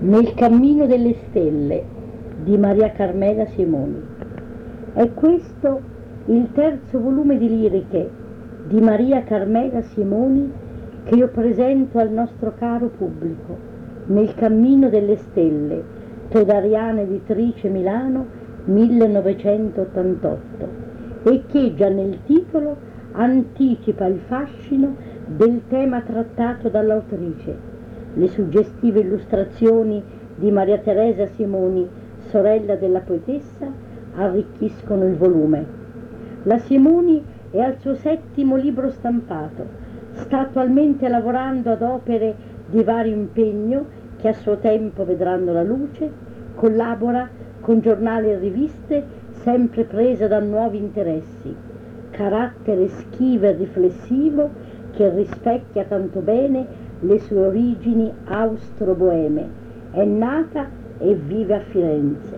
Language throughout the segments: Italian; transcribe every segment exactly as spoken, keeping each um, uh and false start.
Nel cammino delle stelle di Maria Carmela Simoni. È questo il terzo volume di liriche di Maria Carmela Simoni che io presento al nostro caro pubblico. Nel cammino delle stelle, Todariana Editrice Milano, millenovecentottantotto, e che già nel titolo anticipa il fascino del tema trattato dall'autrice. Le suggestive illustrazioni di Maria Teresa Simoni, sorella della poetessa, arricchiscono il volume. La Simoni è al suo settimo libro stampato, sta attualmente lavorando ad opere di vario impegno che a suo tempo vedranno la luce, collabora con giornali e riviste sempre presa da nuovi interessi, carattere schivo e riflessivo che rispecchia tanto bene le sue origini austro-boeme. È nata e vive a Firenze,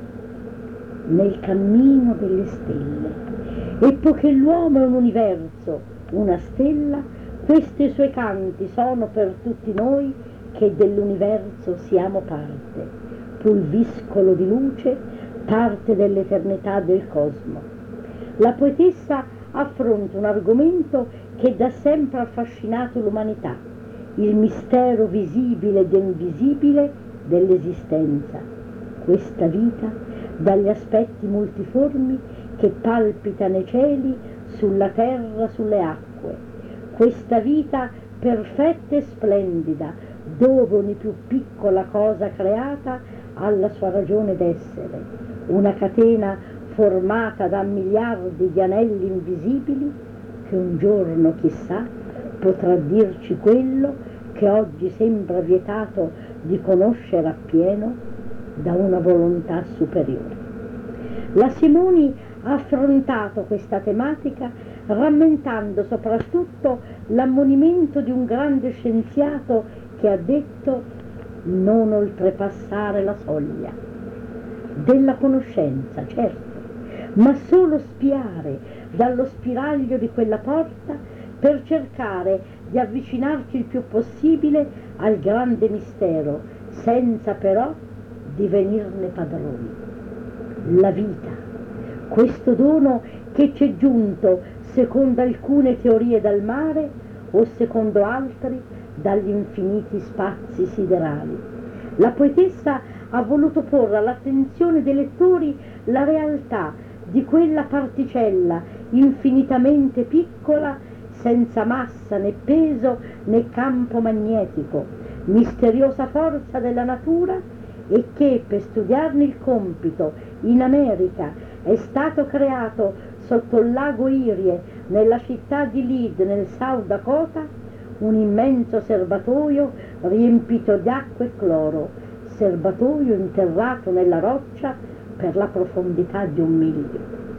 nel cammino delle stelle. E poiché l'uomo è un universo, una stella, questi suoi canti sono per tutti noi che dell'universo siamo parte, pulviscolo di luce, parte dell'eternità del cosmo. La poetessa affronta un argomento che da sempre ha affascinato l'umanità, il mistero visibile ed invisibile dell'esistenza, questa vita dagli aspetti multiformi che palpita nei cieli, sulla terra, sulle acque, questa vita perfetta e splendida, dove ogni più piccola cosa creata ha la sua ragione d'essere, una catena formata da miliardi di anelli invisibili che un giorno, chissà, potrà dirci quello che oggi sembra vietato di conoscere appieno da una volontà superiore. La Simoni ha affrontato questa tematica rammentando soprattutto l'ammonimento di un grande scienziato che ha detto: non oltrepassare la soglia della conoscenza, certo, ma solo spiare dallo spiraglio di quella porta per cercare di avvicinarci il più possibile al grande mistero, senza però divenirne padroni. La vita, questo dono che ci è giunto secondo alcune teorie dal mare o secondo altri dagli infiniti spazi siderali. La poetessa ha voluto porre all'attenzione dei lettori la realtà di quella particella infinitamente piccola, senza massa né peso né campo magnetico, misteriosa forza della natura, e che per studiarne il compito in America è stato creato sotto il lago Erie, nella città di Lead, nel South Dakota, un immenso serbatoio riempito di acqua e cloro, serbatoio interrato nella roccia per la profondità di un miglio.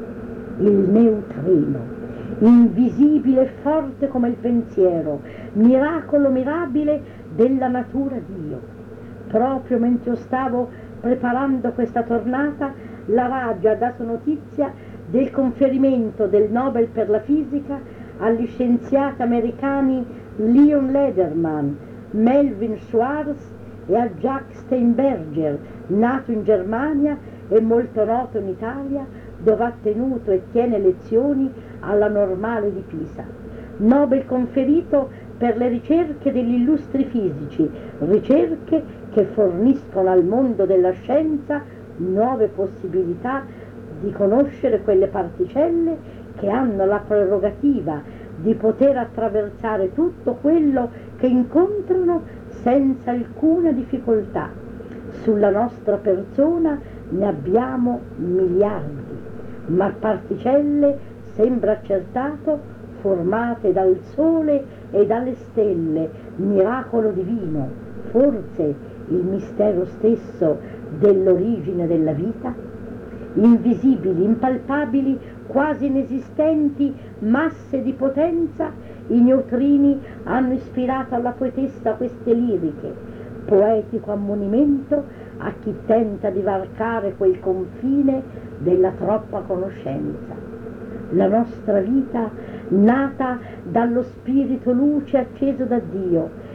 Il neutrino, invisibile e forte come il pensiero, miracolo mirabile della natura Dio. Proprio mentre io stavo preparando questa tornata, la radio ha dato notizia del conferimento del Nobel per la fisica agli scienziati americani Leon Lederman, Melvin Schwarz e a Jacques Steinberger, nato in Germania e molto noto in Italia, dove ha tenuto e tiene lezioni alla Normale di Pisa. Nobel conferito per le ricerche degli illustri fisici, ricerche che forniscono al mondo della scienza nuove possibilità di conoscere quelle particelle che hanno la prerogativa di poter attraversare tutto quello che incontrano senza alcuna difficoltà. Sulla nostra persona ne abbiamo miliardi, ma particelle, sembra accertato, formate dal sole e dalle stelle, miracolo divino, forse il mistero stesso dell'origine della vita? Invisibili, impalpabili, quasi inesistenti, masse di potenza, i neutrini hanno ispirato alla poetessa queste liriche, poetico ammonimento a chi tenta di varcare quel confine della troppa conoscenza. La nostra vita, nata dallo spirito luce acceso da Dio,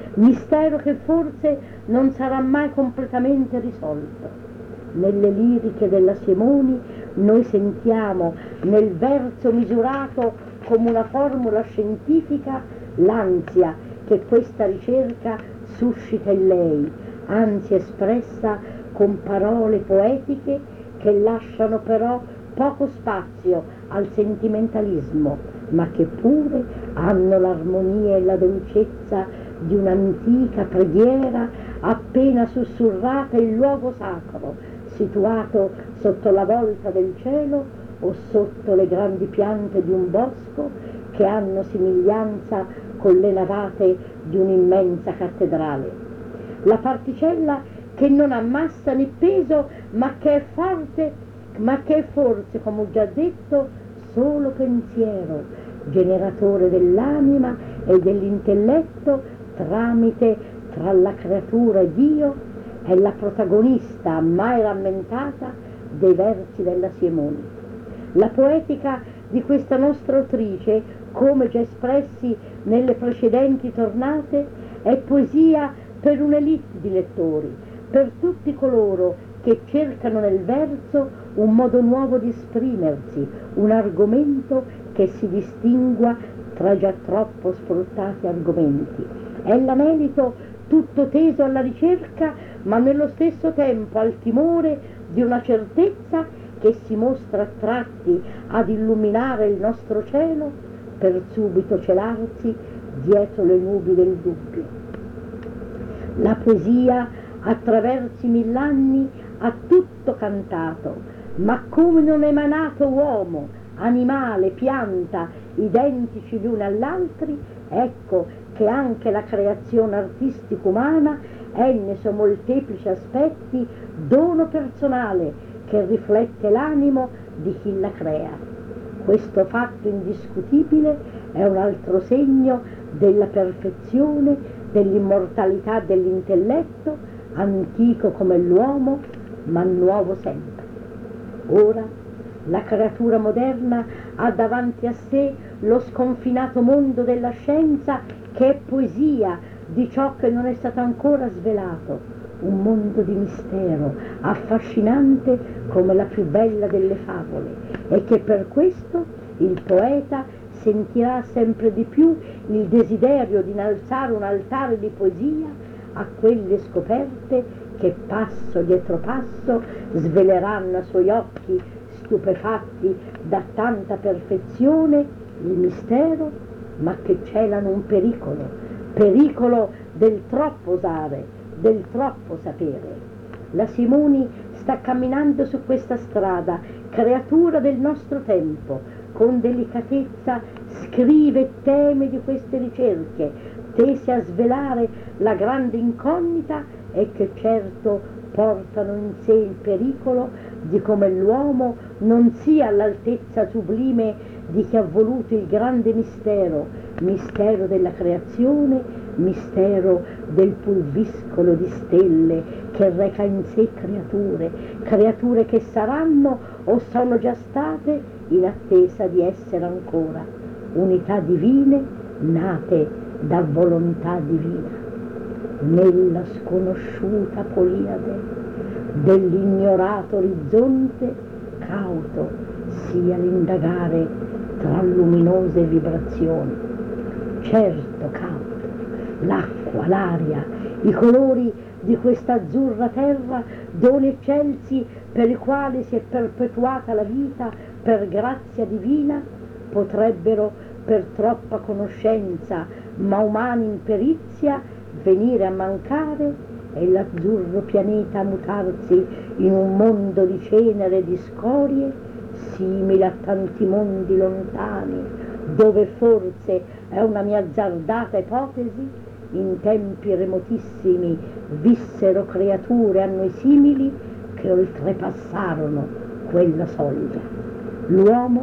mistero che forse non sarà mai completamente risolto. Nelle liriche della Siemoni noi sentiamo nel verso misurato come una formula scientifica l'ansia che questa ricerca suscita in lei, ansia espressa con parole poetiche che lasciano però poco spazio al sentimentalismo, ma che pure hanno l'armonia e la dolcezza di un'antica preghiera appena sussurrata in luogo sacro, situato sotto la volta del cielo o sotto le grandi piante di un bosco che hanno somiglianza con le navate di un'immensa cattedrale. La particella che non ha massa né peso, ma che è forte, ma che è forse, come ho già detto, solo pensiero, generatore dell'anima e dell'intelletto tramite tra la creatura e Dio, è la protagonista mai rammentata dei versi della Siemoni. La poetica di questa nostra autrice, come già espressi nelle precedenti tornate, è poesia per un'elite di lettori, per tutti coloro che cercano nel verso un modo nuovo di esprimersi, un argomento che si distingua tra già troppo sfruttati argomenti. È l'anelito tutto teso alla ricerca, ma nello stesso tempo al timore di una certezza che si mostra a tratti ad illuminare il nostro cielo per subito celarsi dietro le nubi del dubbio. La poesia attraverso i millenni ha tutto cantato, ma come non è emanato uomo, animale, pianta, identici gli uni agli altri, ecco che anche la creazione artistica umana è nei suoi molteplici aspetti dono personale che riflette l'animo di chi la crea. Questo fatto indiscutibile è un altro segno della perfezione, dell'immortalità dell'intelletto, antico come l'uomo, ma nuovo sempre. Ora la creatura moderna ha davanti a sé lo sconfinato mondo della scienza che è poesia di ciò che non è stato ancora svelato, un mondo di mistero, affascinante come la più bella delle favole, e che per questo il poeta sentirà sempre di più il desiderio di innalzare un altare di poesia a quelle scoperte che passo dietro passo sveleranno ai suoi occhi stupefatti da tanta perfezione il mistero, ma che celano un pericolo, pericolo del troppo osare, del troppo sapere. La Siemoni sta camminando su questa strada, creatura del nostro tempo, con delicatezza scrive e teme di queste ricerche, tese a svelare la grande incognita e che certo portano in sé il pericolo di come l'uomo non sia all'altezza sublime di chi ha voluto il grande mistero, mistero della creazione, mistero del pulviscolo di stelle che reca in sé creature, creature che saranno o sono già state in attesa di essere ancora, unità divine nate da volontà divina. Nella sconosciuta poliade dell'ignorato orizzonte cauto sia l'indagare tra luminose vibrazioni. Certo cauto, l'acqua, l'aria, i colori di questa azzurra terra, doni eccelsi per i quali si è perpetuata la vita per grazia divina, potrebbero per troppa conoscenza ma umana imperizia venire a mancare e l'azzurro pianeta mutarsi in un mondo di cenere e di scorie, simile a tanti mondi lontani, dove forse è una mia azzardata ipotesi, in tempi remotissimi vissero creature a noi simili che oltrepassarono quella soglia. L'uomo,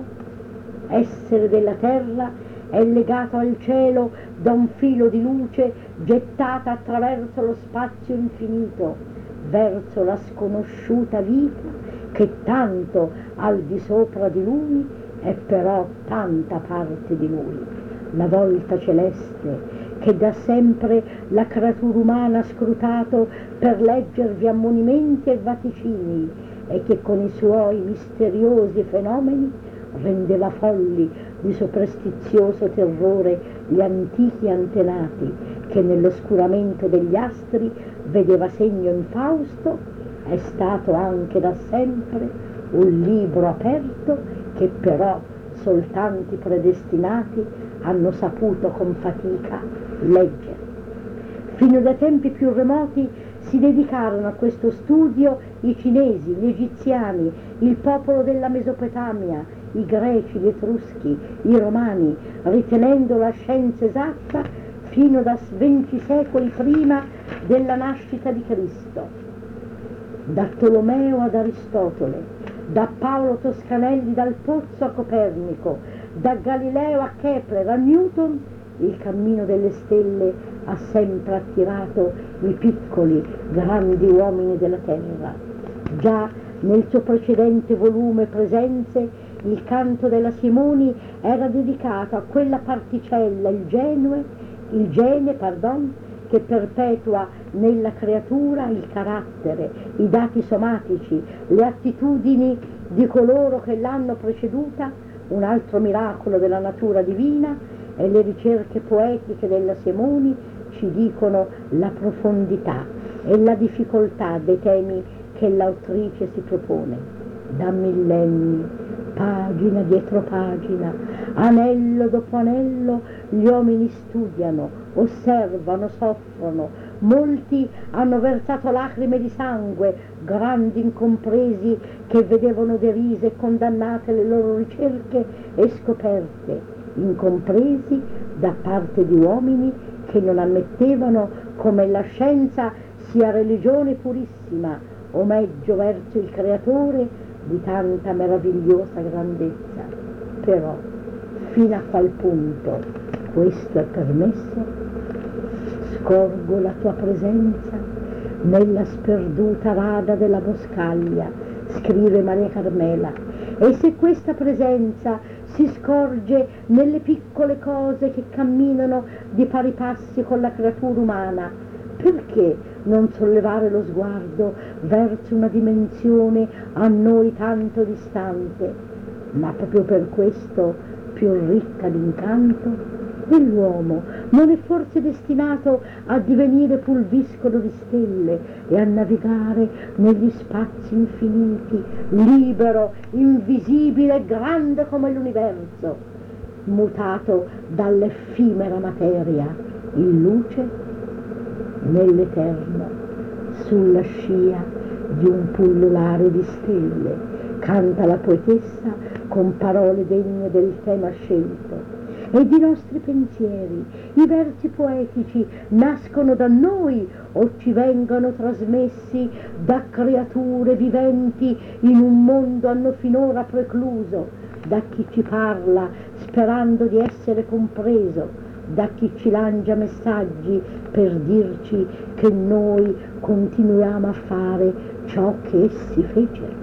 essere della terra, è legato al cielo da un filo di luce gettata attraverso lo spazio infinito, verso la sconosciuta vita che tanto al di sopra di lui è però tanta parte di lui. La volta celeste che da sempre la creatura umana ha scrutato per leggervi ammonimenti e vaticini, e che con i suoi misteriosi fenomeni rendeva folli di superstizioso terrore gli antichi antenati, che nell'oscuramento degli astri vedeva segno infausto, è stato anche da sempre un libro aperto che però soltanto i predestinati hanno saputo con fatica leggere. Fino da tempi più remoti si dedicarono a questo studio i cinesi, gli egiziani, il popolo della Mesopotamia, i greci, gli etruschi, i romani, ritenendo la scienza esatta fino da venti secoli prima della nascita di Cristo. Da Tolomeo ad Aristotele, da Paolo Toscanelli dal Pozzo a Copernico, da Galileo a Kepler a Newton, il cammino delle stelle ha sempre attirato i piccoli, grandi uomini della Terra. Già nel suo precedente volume Presenze, il canto della Simoni era dedicato a quella particella, il genue, il gene, pardon, che perpetua nella creatura il carattere, i dati somatici, le attitudini di coloro che l'hanno preceduta, un altro miracolo della natura divina, e le ricerche poetiche della Simoni ci dicono la profondità e la difficoltà dei temi che l'autrice si propone. Da millenni, pagina dietro pagina, anello dopo anello, gli uomini studiano, osservano, soffrono. Molti hanno versato lacrime di sangue, grandi incompresi che vedevano derise e condannate le loro ricerche e scoperte, incompresi da parte di uomini che non ammettevano come la scienza sia religione purissima, omaggio verso il creatore di tanta meravigliosa grandezza. Però fino a qual punto questo è permesso? Scorgo la tua presenza nella sperduta rada della boscaglia, scrive Maria Carmela, e se questa presenza si scorge nelle piccole cose che camminano di pari passi con la creatura umana, perché non sollevare lo sguardo verso una dimensione a noi tanto distante, ma proprio per questo più ricca d'incanto? E l'uomo non è forse destinato a divenire pulviscolo di stelle e a navigare negli spazi infiniti, libero, invisibile e grande come l'universo, mutato dall'effimera materia in luce nell'eterno, sulla scia di un pullulare di stelle, canta la poetessa con parole degne del tema scelto. Ed i nostri pensieri, i versi poetici nascono da noi o ci vengono trasmessi da creature viventi in un mondo hanno finora precluso, da chi ci parla sperando di essere compreso, da chi ci lancia messaggi per dirci che noi continuiamo a fare ciò che essi fecero.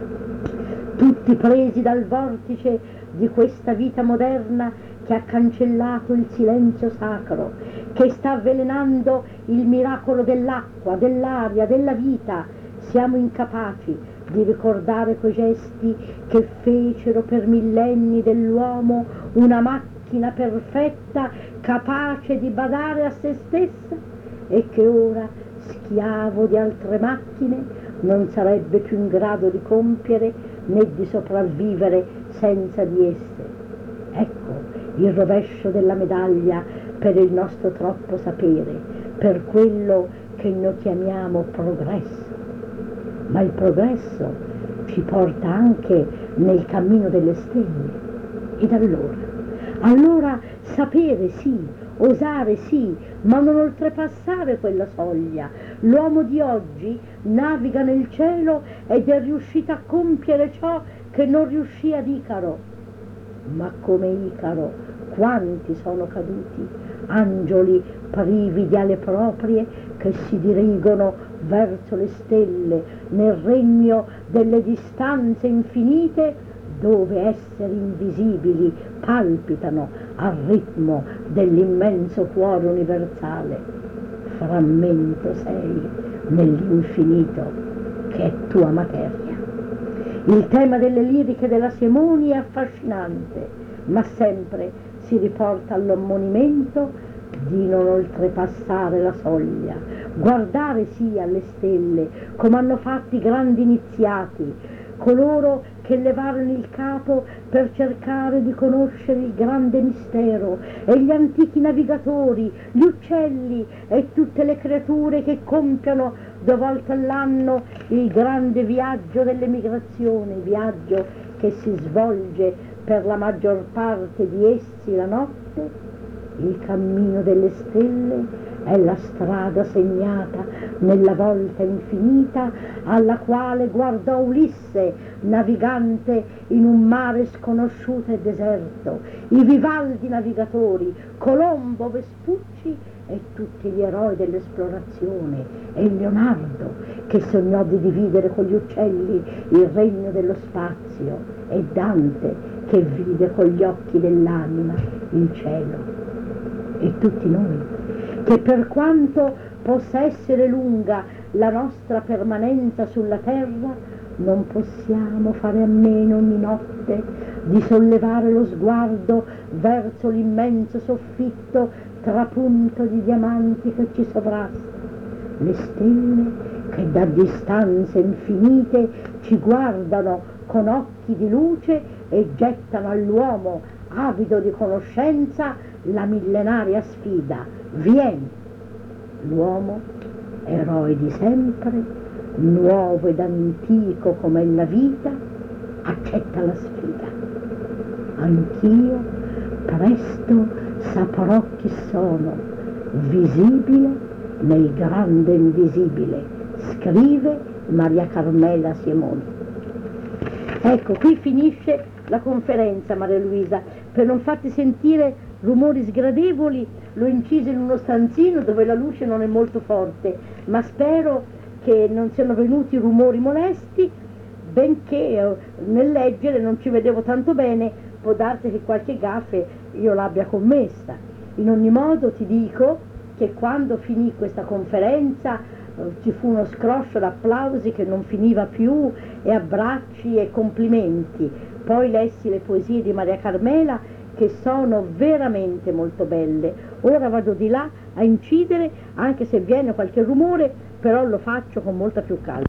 Tutti presi dal vortice di questa vita moderna che ha cancellato il silenzio sacro, che sta avvelenando il miracolo dell'acqua, dell'aria, della vita, siamo incapaci di ricordare quei gesti che fecero per millenni dell'uomo una macchina perfetta, capace di badare a se stessa, e che ora, schiavo di altre macchine, non sarebbe più in grado di compiere né di sopravvivere senza di esse. Ecco il rovescio della medaglia per il nostro troppo sapere, per quello che noi chiamiamo progresso. Ma il progresso ci porta anche nel cammino delle stelle. Ed allora? Allora sapere sì, osare sì, ma non oltrepassare quella soglia. L'uomo di oggi naviga nel cielo ed è riuscito a compiere ciò che non riuscì ad Icaro. Ma come Icaro, quanti sono caduti, angioli privi di ali proprie che si dirigono verso le stelle nel regno delle distanze infinite, dove esseri invisibili palpitano al ritmo dell'immenso cuore universale. Frammento sei nell'infinito che è tua materia. Il tema delle liriche della Simoni è affascinante, ma sempre si riporta all'ammonimento di non oltrepassare la soglia, guardare sì alle stelle come hanno fatto i grandi iniziati, coloro che levarono il capo per cercare di conoscere il grande mistero, e gli antichi navigatori, gli uccelli e tutte le creature che compiono due volte all'anno il grande viaggio dell'emigrazione, viaggio che si svolge per la maggior parte di essi la notte. Il cammino delle stelle è la strada segnata nella volta infinita alla quale guardò Ulisse, navigante in un mare sconosciuto e deserto, i Vivaldi navigatori, Colombo, Vespucci e tutti gli eroi dell'esplorazione, e Leonardo che sognò di dividere con gli uccelli il regno dello spazio, e Dante che vide con gli occhi dell'anima il cielo. E tutti noi, che per quanto possa essere lunga la nostra permanenza sulla terra, non possiamo fare a meno ogni notte di sollevare lo sguardo verso l'immenso soffitto trapunto di diamanti che ci sovrasta. Le stelle che da distanze infinite ci guardano con occhi di luce e gettano all'uomo avido di conoscenza la millenaria sfida: vieni! L'uomo, eroe di sempre, nuovo ed antico come la vita, accetta la sfida. Anch'io presto saprò chi sono, visibile nel grande invisibile, scrive Maria Carmela Simoni. Ecco, qui finisce la conferenza, Maria Luisa. Per non farti sentire rumori sgradevoli l'ho inciso in uno stanzino dove la luce non è molto forte, ma spero che non siano venuti rumori molesti, benché nel leggere non ci vedevo tanto bene, può darsi che qualche gaffe io l'abbia commessa. In ogni modo ti dico che quando finì questa conferenza eh, ci fu uno scroscio d'applausi che non finiva più, e abbracci e complimenti. Poi lessi le poesie di Maria Carmela, che sono veramente molto belle. Ora vado di là a incidere, anche se viene qualche rumore, però lo faccio con molta più calma.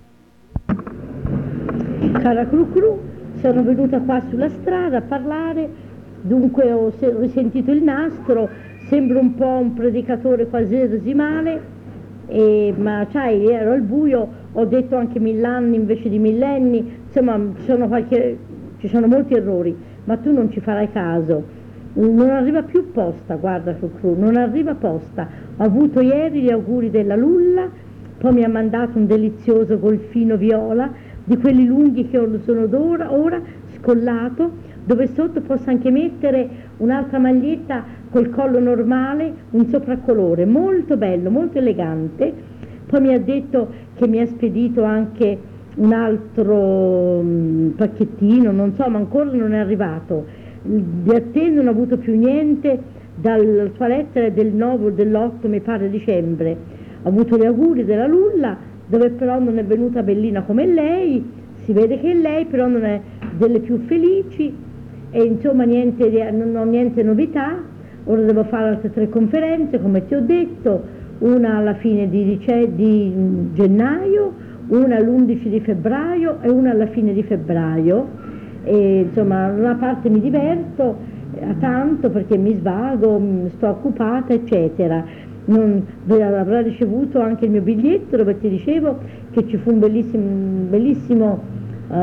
Cara Cru Cru, sono venuta qua sulla strada a parlare, dunque ho risentito il nastro, sembro un po' un predicatore quasi esimale, e, ma sai, ero al buio, ho detto anche millanni invece di millenni, insomma ci sono, qualche, ci sono molti errori, ma tu non ci farai caso. Non arriva più posta, guarda Cru Cru, non arriva posta. Ho avuto ieri gli auguri della Lulla, poi mi ha mandato un delizioso golfino viola, di quelli lunghi che sono d'ora, ora scollato, dove sotto posso anche mettere un'altra maglietta col collo normale, un sopraccolore, molto bello, molto elegante. Poi mi ha detto che mi ha spedito anche un altro um, pacchettino, non so, ma ancora non è arrivato. Di attesa non ho avuto più niente dalla sua lettera del nove o dell'otto, mi pare, dicembre. Ho avuto gli auguri della Lulla, dove però non è venuta bellina come lei, si vede che è lei, però non è delle più felici, e insomma niente, non ho niente novità. Ora devo fare altre tre conferenze, come ti ho detto, una alla fine di, di gennaio, una all'undici di febbraio e una alla fine di febbraio. E insomma una parte mi diverto a tanto perché mi svago, sto occupata eccetera. Non, avrà ricevuto anche il mio biglietto dove ti dicevo che ci fu un bellissimo, bellissimo uh,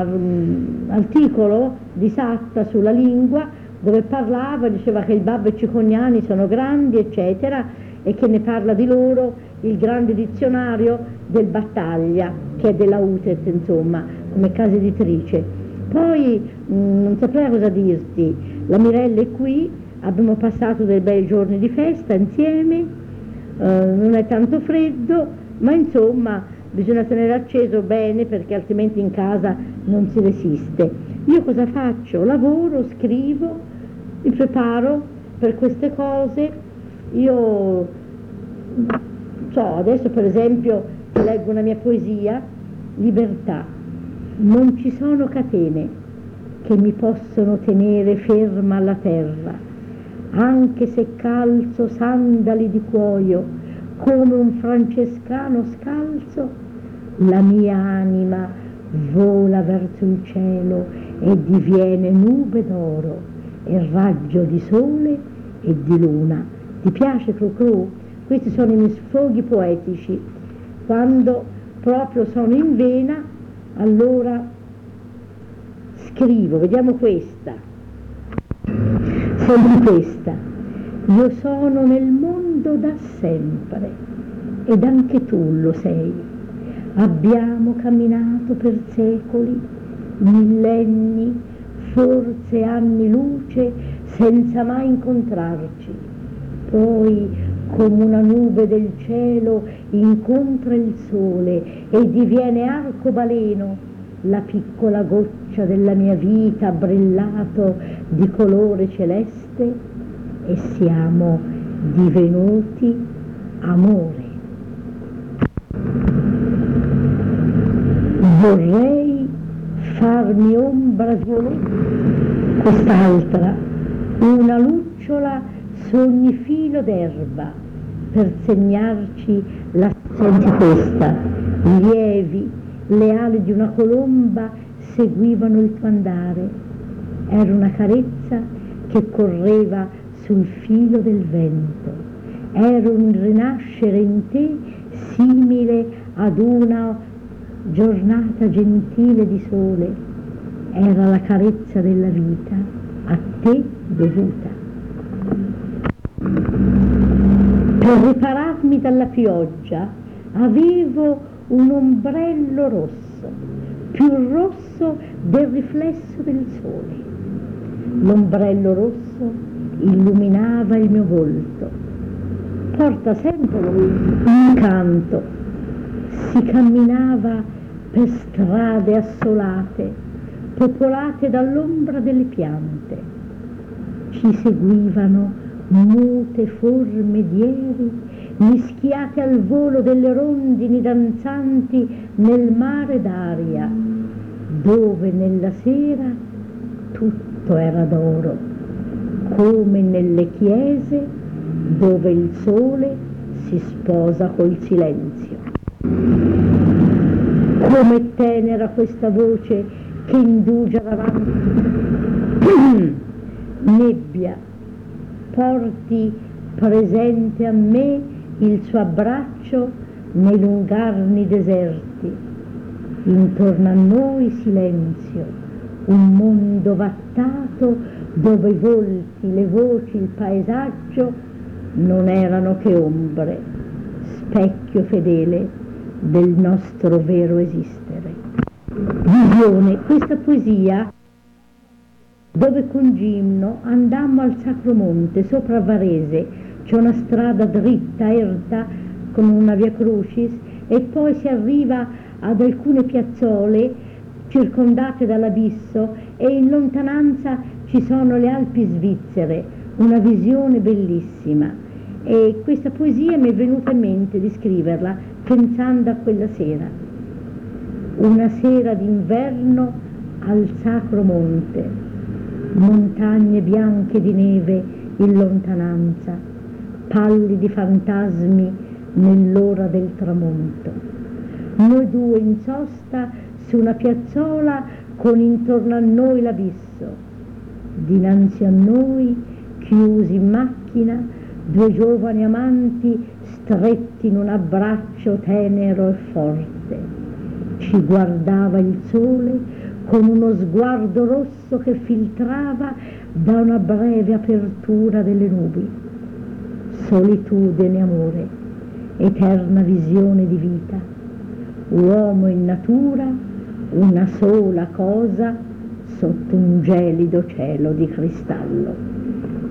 articolo di Satta sulla lingua, dove parlava, diceva che il Babbo e i Cicognani sono grandi eccetera, e che ne parla di loro il grande dizionario del Battaglia, che è della U T E T, insomma, come casa editrice. Poi mh, non saprei cosa dirti, la Mirella è qui, abbiamo passato dei bei giorni di festa insieme, eh, non è tanto freddo, ma insomma bisogna tenere acceso bene perché altrimenti in casa non si resiste. Io cosa faccio? Lavoro, scrivo, mi preparo per queste cose. Io so, adesso per esempio leggo una mia poesia, Libertà. Non ci sono catene che mi possono tenere ferma alla terra, anche se calzo sandali di cuoio come un francescano scalzo, la mia anima vola verso il cielo e diviene nube d'oro e raggio di sole e di luna. Ti piace Cru Cru? Questi sono i miei sfoghi poetici. Quando proprio sono in vena, allora scrivo. Vediamo questa. Senti questa. Io sono nel mondo da sempre ed anche tu lo sei. Abbiamo camminato per secoli, millenni, forse anni luce, senza mai incontrarci. Poi, come una nube del cielo, incontra il sole e diviene arcobaleno la piccola goccia della mia vita brillato di colore celeste e siamo divenuti amore. Vorrei farmi ombra violetta, quest'altra, una lucciola su ogni filo d'erba, per segnarci la... Senti questa, lievi, le ali di una colomba seguivano il tuo andare, era una carezza che correva sul filo del vento, era un rinascere in te simile ad una giornata gentile di sole, era la carezza della vita a te dovuta. Per ripararmi dalla pioggia avevo un ombrello rosso, più rosso del riflesso del sole. L'ombrello rosso illuminava il mio volto, porta sempre un incanto. Si camminava per strade assolate, popolate dall'ombra delle piante. Ci seguivano mute forme dieri, mischiate al volo delle rondini danzanti nel mare d'aria, dove nella sera tutto era d'oro, come nelle chiese dove il sole si sposa col silenzio. Come tenera questa voce che indugia davanti. Nebbia, porti presente a me il suo abbraccio nei lungarni deserti. Intorno a noi silenzio, un mondo vattato dove i volti, le voci, il paesaggio non erano che ombre, specchio fedele del nostro vero esistere. Visione, questa poesia dove con Gimno andammo al Sacro Monte, sopra Varese, c'è una strada dritta, erta, con una via Crucis, e poi si arriva ad alcune piazzole circondate dall'abisso e in lontananza ci sono le Alpi svizzere, una visione bellissima. E questa poesia mi è venuta in mente di scriverla pensando a quella sera, una sera d'inverno al Sacro Monte, montagne bianche di neve in lontananza, pallidi fantasmi nell'ora del tramonto. Noi due in sosta su una piazzola con intorno a noi l'abisso, dinanzi a noi, chiusi in macchina, due giovani amanti stretti in un abbraccio tenero e forte. Ci guardava il sole con uno sguardo rosso che filtrava da una breve apertura delle nubi. Solitudine, amore, eterna visione di vita, uomo in natura, una sola cosa sotto un gelido cielo di cristallo.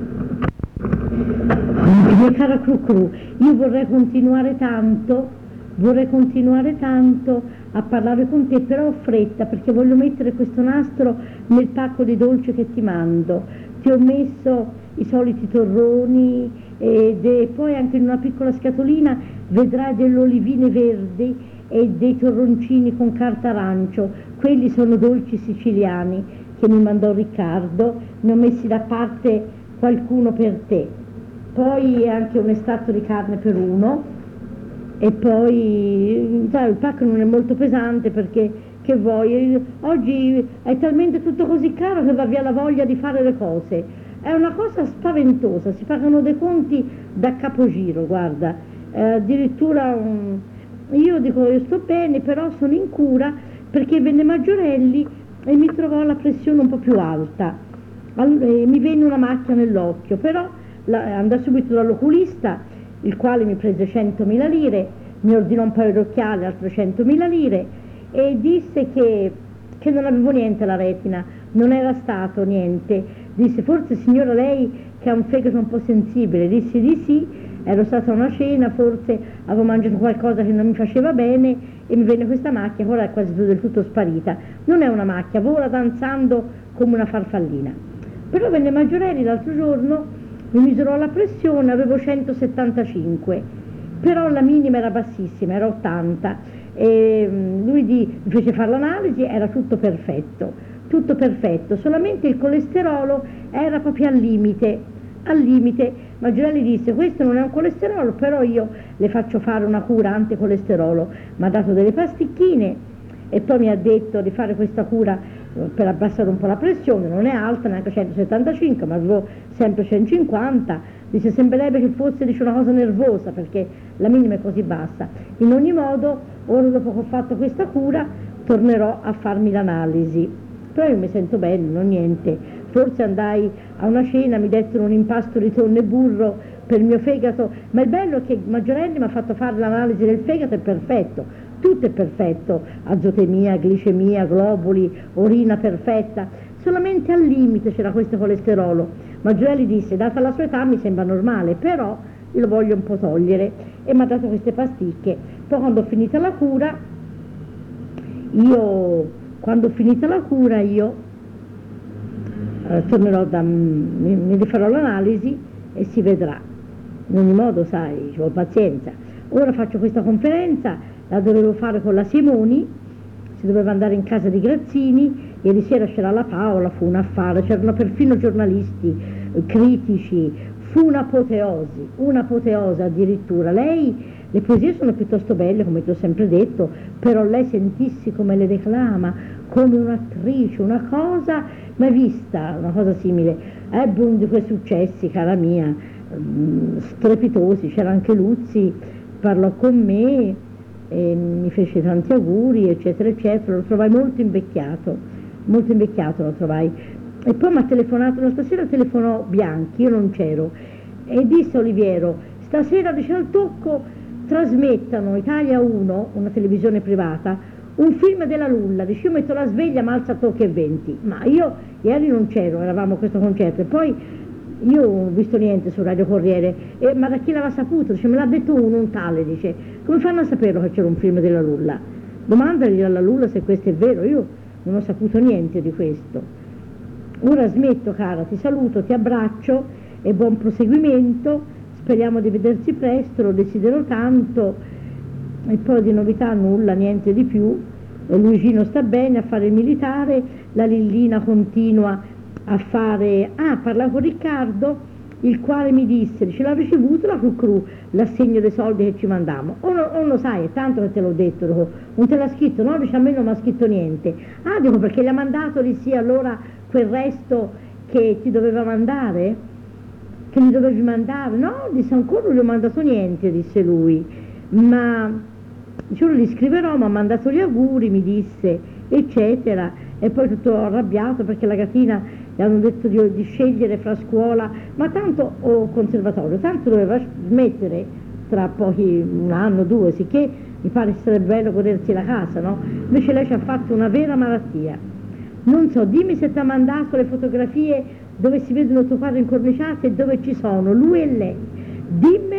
Mia cara Cru Cru, io vorrei continuare tanto, vorrei continuare tanto a parlare con te, però ho fretta perché voglio mettere questo nastro nel pacco di dolci che ti mando. Ti ho messo i soliti torroni ed, e poi anche in una piccola scatolina vedrai delle olivine verdi e dei torroncini con carta arancio. Quelli sono dolci siciliani che mi mandò Riccardo, ne ho messi da parte qualcuno per te. Poi anche un estratto di carne per uno. E poi sai, il pacco non è molto pesante perché che vuoi, oggi è talmente tutto così caro che va via la voglia di fare le cose, è una cosa spaventosa, si pagano dei conti da capogiro, guarda, eh, addirittura um, io dico io sto bene però sono in cura perché venne Maggiorelli e mi trovò la pressione un po' più alta, allora, mi venne una macchia nell'occhio, però la, andai subito dall'oculista il quale mi prese centomila lire, mi ordinò un paio di occhiali, altre centomila lire e disse che, che non avevo niente alla retina, non era stato niente. Disse forse signora lei che ha un fegato un po' sensibile, dissi di sì, ero stata a una cena, forse avevo mangiato qualcosa che non mi faceva bene e mi venne questa macchia, ora è quasi del tutto sparita. Non è una macchia, vola danzando come una farfallina. Però venne Maggiorelli l'altro giorno, mi misurò la pressione, avevo centosettantacinque, però la minima era bassissima, era ottanta, e lui di, mi fece fare l'analisi, era tutto perfetto, tutto perfetto, solamente il colesterolo era proprio al limite, al limite. Maggiorelli disse questo non è un colesterolo, però io le faccio fare una cura anticolesterolo, mi ha dato delle pasticchine e poi mi ha detto di fare questa cura per abbassare un po' la pressione, non è alta, neanche centosettantacinque, ma avevo sempre centocinquanta, dice sembrerebbe che fosse dice, una cosa nervosa perché la minima è così bassa. In ogni modo, ora dopo che ho fatto questa cura, tornerò a farmi l'analisi, però io mi sento bene, non niente, forse andai a una cena, mi dettero un impasto di tonno e burro per il mio fegato, ma il bello è che Maggiorelli mi ha fatto fare l'analisi del fegato, è perfetto, tutto è perfetto, azotemia, glicemia, globuli, urina perfetta, solamente al limite c'era questo colesterolo. Maggiorelli disse, data la sua età mi sembra normale, però io lo voglio un po' togliere e mi ha dato queste pasticche. Poi quando ho finito la cura, io, quando ho finito la cura io eh, tornerò da, mi, mi rifarò l'analisi e si vedrà. In ogni modo, sai, ci vuole pazienza. Ora faccio questa conferenza, la dovevo fare con la Simoni, si doveva andare in casa di Grazzini, ieri sera c'era la Paola, fu un affare, c'erano perfino giornalisti, eh, critici, fu un'apoteosi, un'apoteosi addirittura. Lei, le poesie sono piuttosto belle, come ti ho sempre detto, però lei sentissi come le declama, come un'attrice, una cosa mai vista, una cosa simile. Ebbe uno di quei successi, cara mia, mh, strepitosi, c'era anche Luzzi, parlò con me, e mi fece tanti auguri eccetera eccetera, lo trovai molto invecchiato, molto invecchiato lo trovai. E poi mi ha telefonato, l'altra sera telefonò Bianchi, io non c'ero, e disse Oliviero, stasera dice al tocco trasmettano Italia uno, una televisione privata, un film della Lulla, dice io metto la sveglia ma alza tocco e venti, ma io ieri non c'ero, eravamo a questo concerto e poi io non ho visto niente su Radio Corriere, e, ma da chi l'aveva saputo? Dice, me l'ha detto uno, un tale, dice, come fanno a saperlo che c'era un film della Lulla? Domandagli alla Lulla se questo è vero, io non ho saputo niente di questo. Ora smetto cara, ti saluto, ti abbraccio e buon proseguimento, speriamo di vederci presto, lo desidero tanto, e poi di novità nulla, niente di più. Luigino sta bene a fare il militare, la Lillina continua a fare, ah, parlavo con Riccardo, il quale mi disse, dice, l'ha ricevuto la Cucru, l'assegno dei soldi che ci mandiamo, o, no, o lo sai, è tanto che te l'ho detto, dico, non te l'ha scritto, no, dice, a me non mi ha scritto niente, ah, dico, perché gli ha mandato di sì, allora quel resto che ti doveva mandare, che mi dovevi mandare, no, disse, ancora non gli ho mandato niente, disse lui, ma, dice, io gli scriverò, mi ha mandato gli auguri, mi disse, eccetera, e poi tutto arrabbiato perché la gatina gli hanno detto di, di scegliere fra scuola, ma tanto o conservatorio, tanto doveva smettere tra pochi, un anno, due, sicché mi pare essere bello godersi la casa, no? Invece lei ci ha fatto una vera malattia. Non so, dimmi se ti ha mandato le fotografie dove si vedono tuo padre incorniciati e dove ci sono, lui e lei. Dimmelo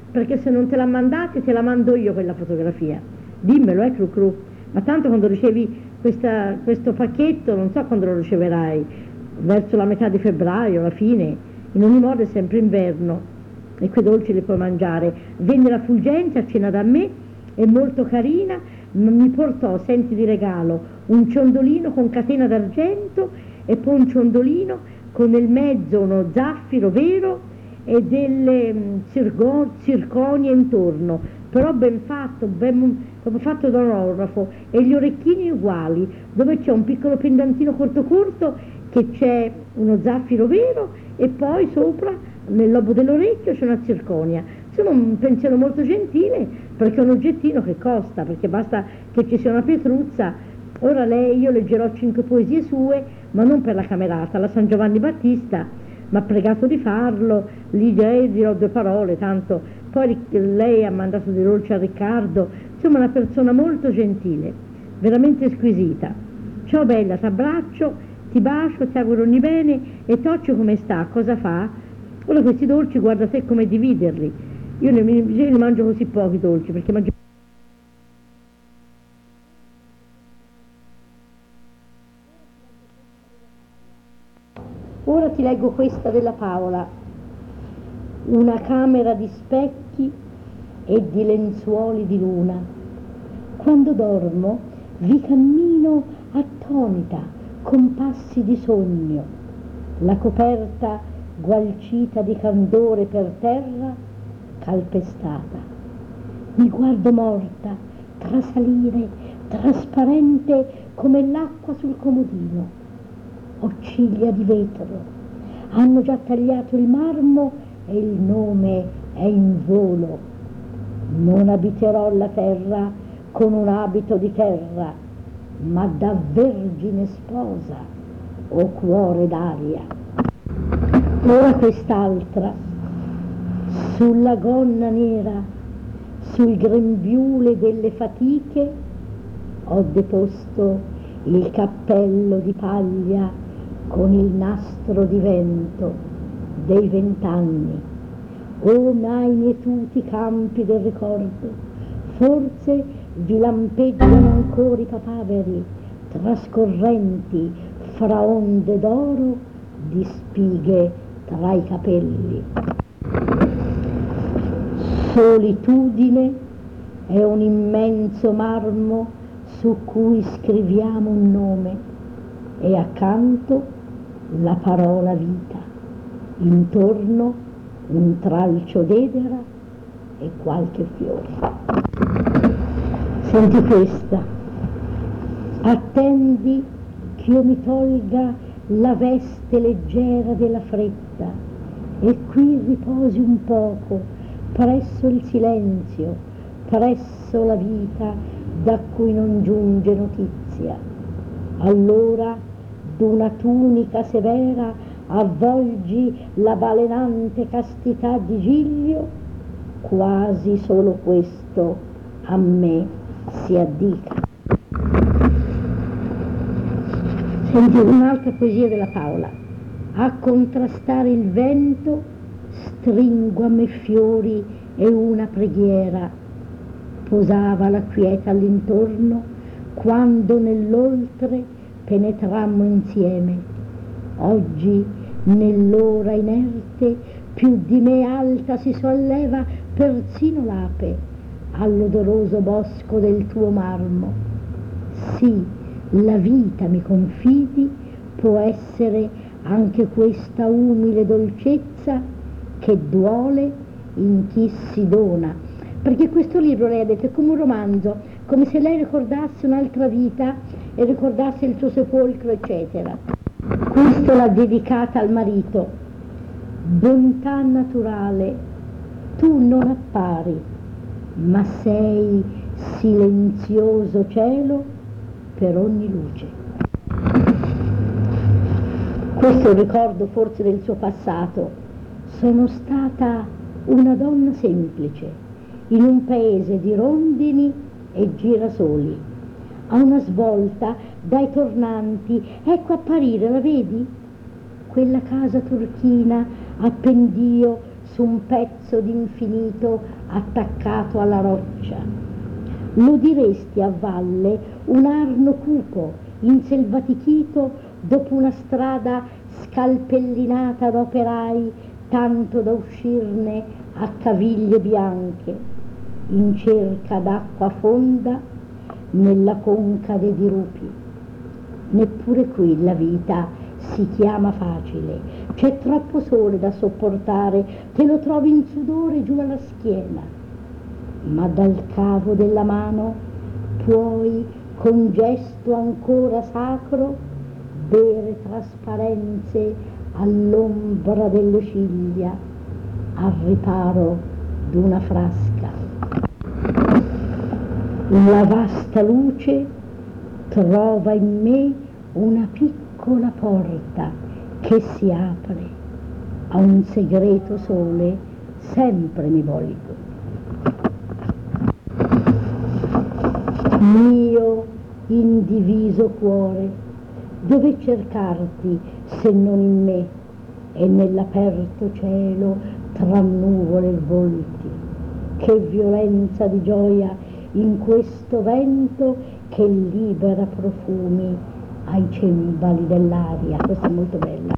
perché se non te l'ha mandata te la mando io quella fotografia. Dimmelo, eh, Cru Cru. Ma tanto quando ricevi questa, questo pacchetto, non so quando lo riceverai, verso la metà di febbraio, la fine, in ogni modo è sempre inverno e quei dolci li puoi mangiare. Venne la Fulgenza a cena da me, è molto carina, mi portò, senti di regalo, un ciondolino con catena d'argento e poi un ciondolino con nel mezzo uno zaffiro vero e delle mh, cirgo- zirconie intorno, però ben fatto, ben come fatto da un orafo, e gli orecchini uguali, dove c'è un piccolo pendantino corto corto che c'è uno zaffiro vero e poi sopra nel lobo dell'orecchio c'è una zirconia. Insomma un pensiero molto gentile, perché è un oggettino che costa, perché basta che ci sia una pietruzza. Ora lei, io leggerò cinque poesie sue, ma non per la Camerata, la San Giovanni Battista mi ha pregato di farlo, lì dirò due parole, tanto poi lei ha mandato dei dolci a Riccardo, insomma una persona molto gentile, veramente squisita. Ciao bella, ti abbraccio, ti bacio, ti auguro ogni bene. E Toccio come sta? Cosa fa? Ora questi dolci guarda te come dividerli, io ne, io ne mangio così pochi dolci, perché mangio. Ora ti leggo questa della Paola. Una camera di specchi e di lenzuoli di luna. Quando dormo vi cammino attonita con passi di sogno. La coperta gualcita di candore per terra calpestata. Mi guardo morta trasalire, trasparente come l'acqua sul comodino. Ho ciglia di vetro, hanno già tagliato il marmo e il nome è in volo. Non abiterò la terra con un abito di terra, ma da vergine sposa o cuore d'aria. Ora quest'altra, sulla gonna nera, sul grembiule delle fatiche, ho deposto il cappello di paglia con il nastro di vento dei vent'anni. O nei mietuti campi del ricordo, forse vi lampeggiano ancora i papaveri, trascorrenti fra onde d'oro di spighe tra i capelli. Solitudine è un immenso marmo su cui scriviamo un nome e accanto la parola vita, intorno un tralcio d'edera e qualche fiore. Senti questa. Attendi ch'io mi tolga la veste leggera della fretta e qui riposi un poco presso il silenzio, presso la vita da cui non giunge notizia. Allora d'una tunica severa avvolgi la balenante castità di Giglio, quasi solo questo a me si addica. Senti un'altra poesia della Paola. A contrastare il vento stringo a me fiori e una preghiera. Posava la quieta all'intorno quando nell'oltre penetrammo insieme. Oggi nell'ora inerte più di me alta si solleva persino l'ape all'odoroso bosco del tuo marmo. Sì, la vita, mi confidi, può essere anche questa umile dolcezza che duole in chi si dona, perché questo libro, lei ha detto, è come un romanzo, come se lei ricordasse un'altra vita e ricordasse il suo sepolcro, eccetera. Questo l'ha dedicata al marito. Bontà naturale, tu non appari, ma sei silenzioso cielo per ogni luce. Questo è un ricordo forse del suo passato. Sono stata una donna semplice in un paese di rondini e girasoli. A una svolta dai tornanti, ecco apparire, la vedi? Quella casa turchina a pendio su un pezzo d'infinito attaccato alla roccia. Lo diresti a valle un arno cupo, inselvatichito dopo una strada scalpellinata da operai, tanto da uscirne a caviglie bianche, in cerca d'acqua fonda nella conca dei dirupi. Neppure qui la vita si chiama facile, c'è troppo sole da sopportare, te lo trovi in sudore giù alla schiena, ma dal cavo della mano puoi, con gesto ancora sacro, bere trasparenze all'ombra delle ciglia, al riparo d'una frasca. La vasta luce trova in me una piccola porta che si apre, a un segreto sole sempre mi volgo. Mio indiviso cuore, dove cercarti se non in me e nell'aperto cielo tra nuvole e volti? Che violenza di gioia in questo vento che libera profumi ai cembali dell'aria. Questa è molto bella.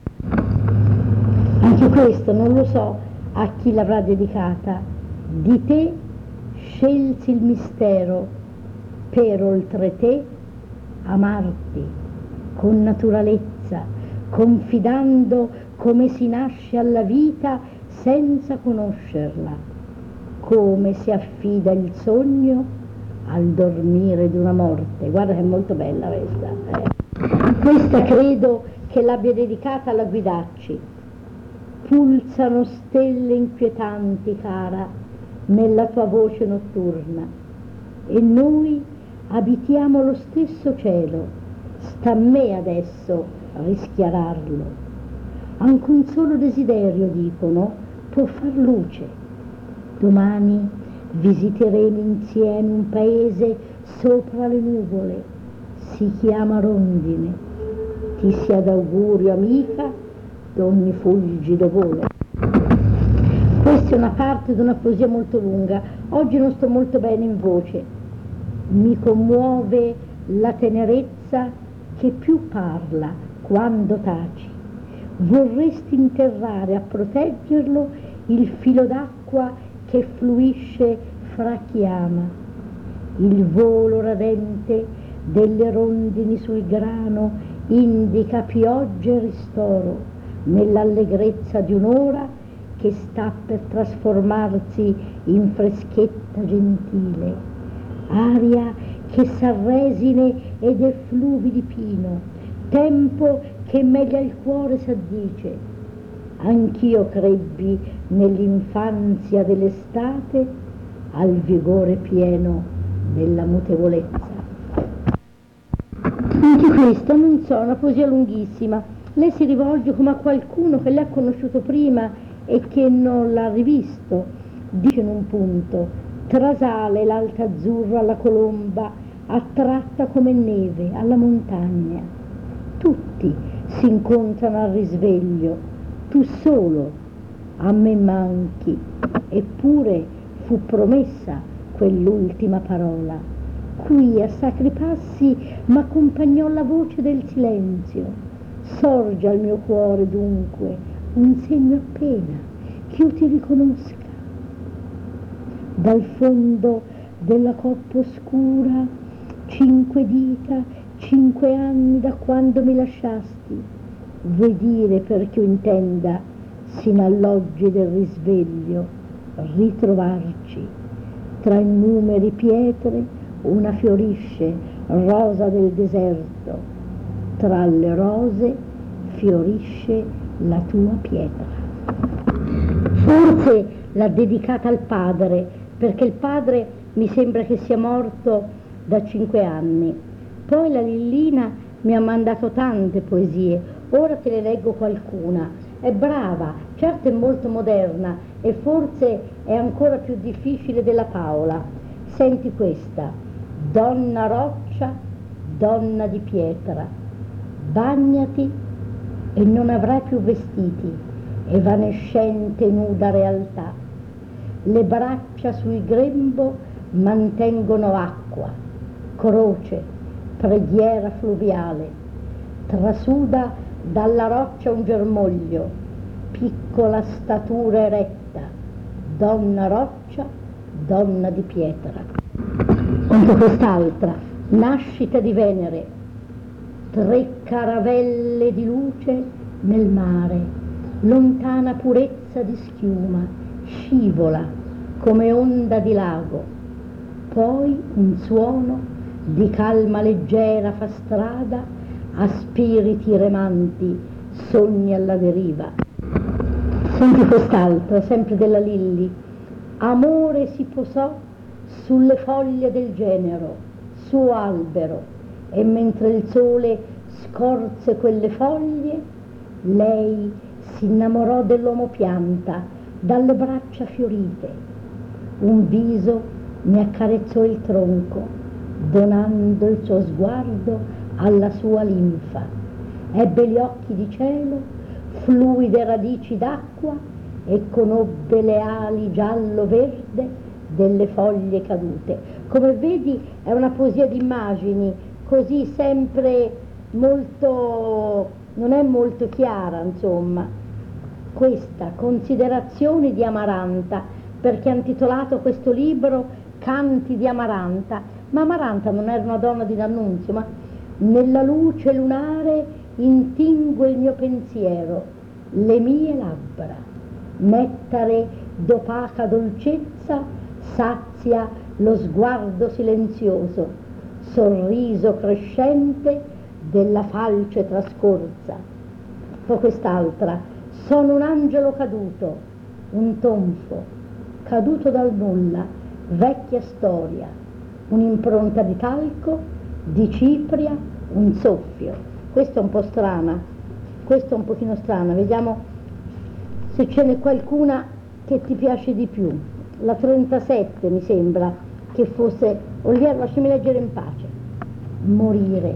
Anche questo non lo so a chi l'avrà dedicata. Di te scelsi il mistero per oltre te amarti con naturalezza, confidando come si nasce alla vita senza conoscerla, come si affida il sogno al dormire d'una morte. Guarda che è molto bella questa. Eh. Questa credo che l'abbia dedicata alla Guidacci. Pulsano stelle inquietanti, cara, nella tua voce notturna, e noi abitiamo lo stesso cielo. Sta a me adesso rischiararlo. Anche un solo desiderio, dicono, può far luce. Domani visiteremo insieme un paese sopra le nuvole, si chiama Rondine. Ti sia d'augurio, amica, d'ogni fulgido volo. Questa è una parte di una poesia molto lunga. Oggi non sto molto bene in voce. Mi commuove la tenerezza che più parla quando taci. Vorresti interrare a proteggerlo il filo d'acqua che fluisce fra chi ama, il volo radente delle rondini sul grano indica pioggia e ristoro nell'allegrezza di un'ora che sta per trasformarsi in freschetta gentile, aria che s'arresine ed effluvi di pino, tempo che meglio il cuore s'addice. Anch'io crebbi nell'infanzia dell'estate al vigore pieno della mutevolezza. Anche questa, non so, una poesia lunghissima. Lei si rivolge come a qualcuno che l'ha conosciuto prima e che non l'ha rivisto. Dice in un punto: trasale l'alta azzurra alla colomba, attratta come neve alla montagna. Tutti si incontrano al risveglio, tu solo a me manchi, eppure fu promessa quell'ultima parola. Qui a sacri passi m'accompagnò la voce del silenzio. Sorge al mio cuore dunque un segno appena ch'io ti riconosca. Dal fondo della coppa oscura, cinque dita, cinque anni da quando mi lasciasti. Vuoi dire perché io intenda, sino all'oggi del risveglio, ritrovarci. Tra innumeri pietre una fiorisce rosa del deserto, tra le rose fiorisce la tua pietra. Forse l'ha dedicata al padre, perché il padre mi sembra che sia morto da cinque anni. Poi la Lillina mi ha mandato tante poesie, ora te ne leggo qualcuna. È brava, certo è molto moderna e forse è ancora più difficile della Paola. Senti questa: donna roccia, donna di pietra, bagnati e non avrai più vestiti, evanescente nuda realtà. Le braccia sul grembo mantengono acqua, croce, preghiera fluviale. Trasuda dalla roccia un germoglio, piccola statura eretta, donna roccia, donna di pietra. Anche quest'altra, nascita di Venere, tre caravelle di luce nel mare, lontana purezza di schiuma, scivola come onda di lago, poi un suono di calma leggera fa strada a spiriti remanti, sogni alla deriva. Senti quest'altra, sempre della Lilli, amore si posò sulle foglie del genero, suo albero, e mentre il sole scorse quelle foglie, lei si innamorò dell'uomo pianta, dalle braccia fiorite. Un viso ne accarezzò il tronco, donando il suo sguardo alla sua linfa. Ebbe gli occhi di cielo, fluide radici d'acqua, e conobbe le ali giallo-verde delle foglie cadute. Come vedi è una poesia di immagini, così sempre molto, non è molto chiara, insomma. Questa considerazione di Amaranta, perché ha intitolato questo libro Canti di Amaranta, ma Amaranta non era una donna di D'Annunzio, ma nella luce lunare intingue il mio pensiero, le mie labbra, nettare d'opaca dolcezza sazia lo sguardo silenzioso, sorriso crescente della falce trascorsa. Poi quest'altra, sono un angelo caduto, un tonfo, caduto dal nulla, vecchia storia, un'impronta di talco, di cipria, un soffio. Questa è un po' strana, questa è un pochino strana, vediamo se ce n'è qualcuna che ti piace di più. La trentasette mi sembra che fosse, Oliviero, lasciami leggere in pace. Morire,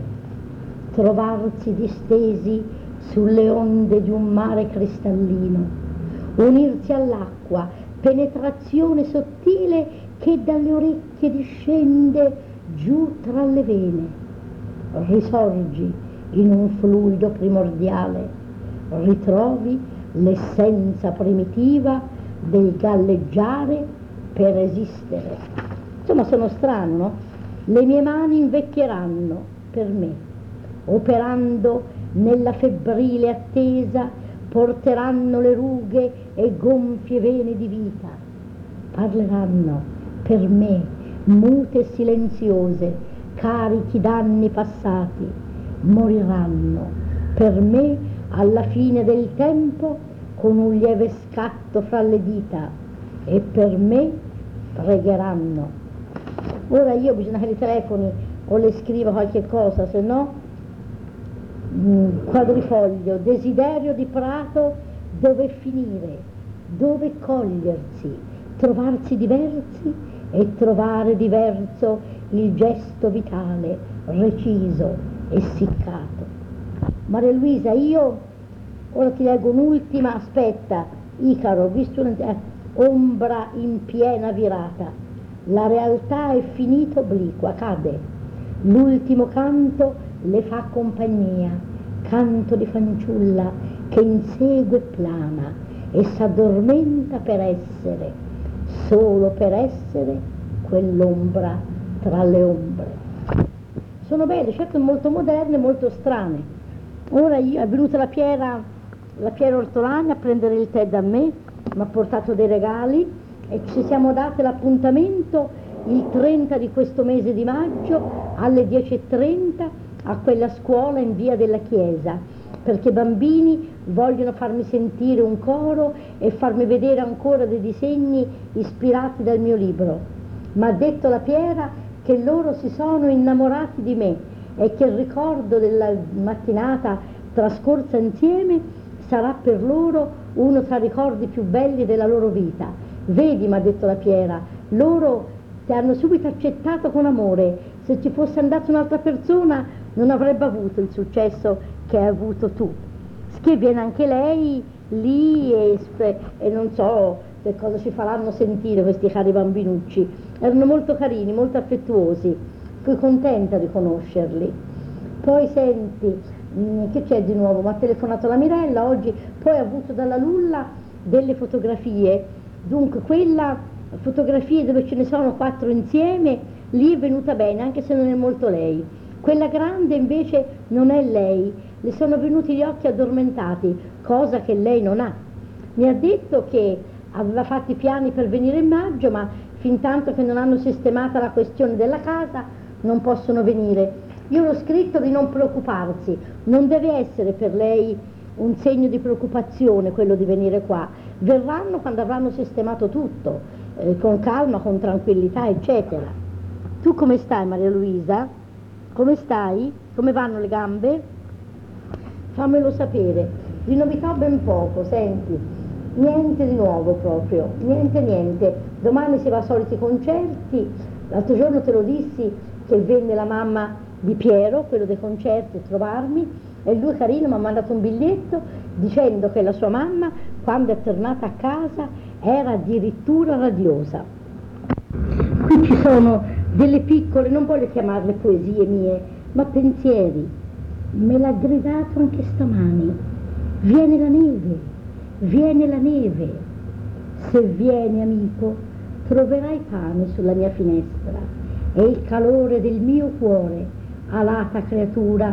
trovarsi distesi sulle onde di un mare cristallino, unirsi all'acqua, penetrazione sottile che dalle orecchie discende giù tra le vene, risorgi in un fluido primordiale, ritrovi l'essenza primitiva del galleggiare per esistere. Insomma, sono strano, no? Le mie mani invecchieranno per me, operando nella febbrile attesa, porteranno le rughe e gonfie vene di vita, parleranno per me, mute e silenziose, carichi d'anni passati, moriranno per me alla fine del tempo con un lieve scatto fra le dita, e per me pregheranno. Ora io bisogna che li telefoni o le scriva qualche cosa, se no mh, quadrifoglio, desiderio di prato, dove finire, dove cogliersi, trovarsi diversi e trovare diverso il gesto vitale, reciso, essiccato. Maria Luisa, io ora ti leggo un'ultima, aspetta, Icaro, visto un, eh, ombra in piena virata, la realtà è finita obliqua, cade, l'ultimo canto le fa compagnia, canto di fanciulla che insegue plana e s'addormenta per essere, solo per essere quell'ombra tra le ombre. Sono belle, certo molto moderne, molto strane. Ora io, è venuta la Piera, la Piera Ortolani a prendere il tè da me, mi ha portato dei regali e ci siamo date l'appuntamento il trenta di questo mese di maggio alle dieci e trenta a quella scuola in via della Chiesa, perché i bambini vogliono farmi sentire un coro e farmi vedere ancora dei disegni ispirati dal mio libro. Ma ha detto la Piera che loro si sono innamorati di me e che il ricordo della mattinata trascorsa insieme sarà per loro uno tra i ricordi più belli della loro vita. Vedi, mi ha detto la Piera, loro ti hanno subito accettato con amore, se ci fosse andata un'altra persona non avrebbe avuto il successo che hai avuto tu. Che viene anche lei lì e, e non so che cosa ci faranno sentire questi cari bambinucci. Erano molto carini, molto affettuosi, fui contenta di conoscerli. Poi senti, mh, che c'è di nuovo? Mi ha telefonato la Mirella oggi, poi ha avuto dalla Lulla delle fotografie, dunque quella fotografie dove ce ne sono quattro insieme, lì è venuta bene, anche se non è molto lei. Quella grande invece non è lei, le sono venuti gli occhi addormentati, cosa che lei non ha. Mi ha detto che aveva fatto i piani per venire in maggio, ma fin tanto che non hanno sistemata la questione della casa non possono venire. Io l'ho scritto di non preoccuparsi, non deve essere per lei un segno di preoccupazione quello di venire qua, verranno quando avranno sistemato tutto, eh, con calma, con tranquillità, eccetera. Tu come stai, Maria Luisa? Come stai? Come vanno le gambe? Fammelo sapere. Di novità ben poco, senti, niente di nuovo proprio, niente niente. Domani si va ai soliti concerti, l'altro giorno te lo dissi che venne la mamma di Piero, quello dei concerti, a trovarmi, e lui carino mi ha mandato un biglietto dicendo che la sua mamma, quando è tornata a casa, era addirittura radiosa. Qui ci sono delle piccole, non voglio chiamarle poesie mie, ma pensieri. Me l'ha gridato anche stamani. Viene la neve, viene la neve. Se vieni, amico, troverai pane sulla mia finestra e il calore del mio cuore, alata creatura,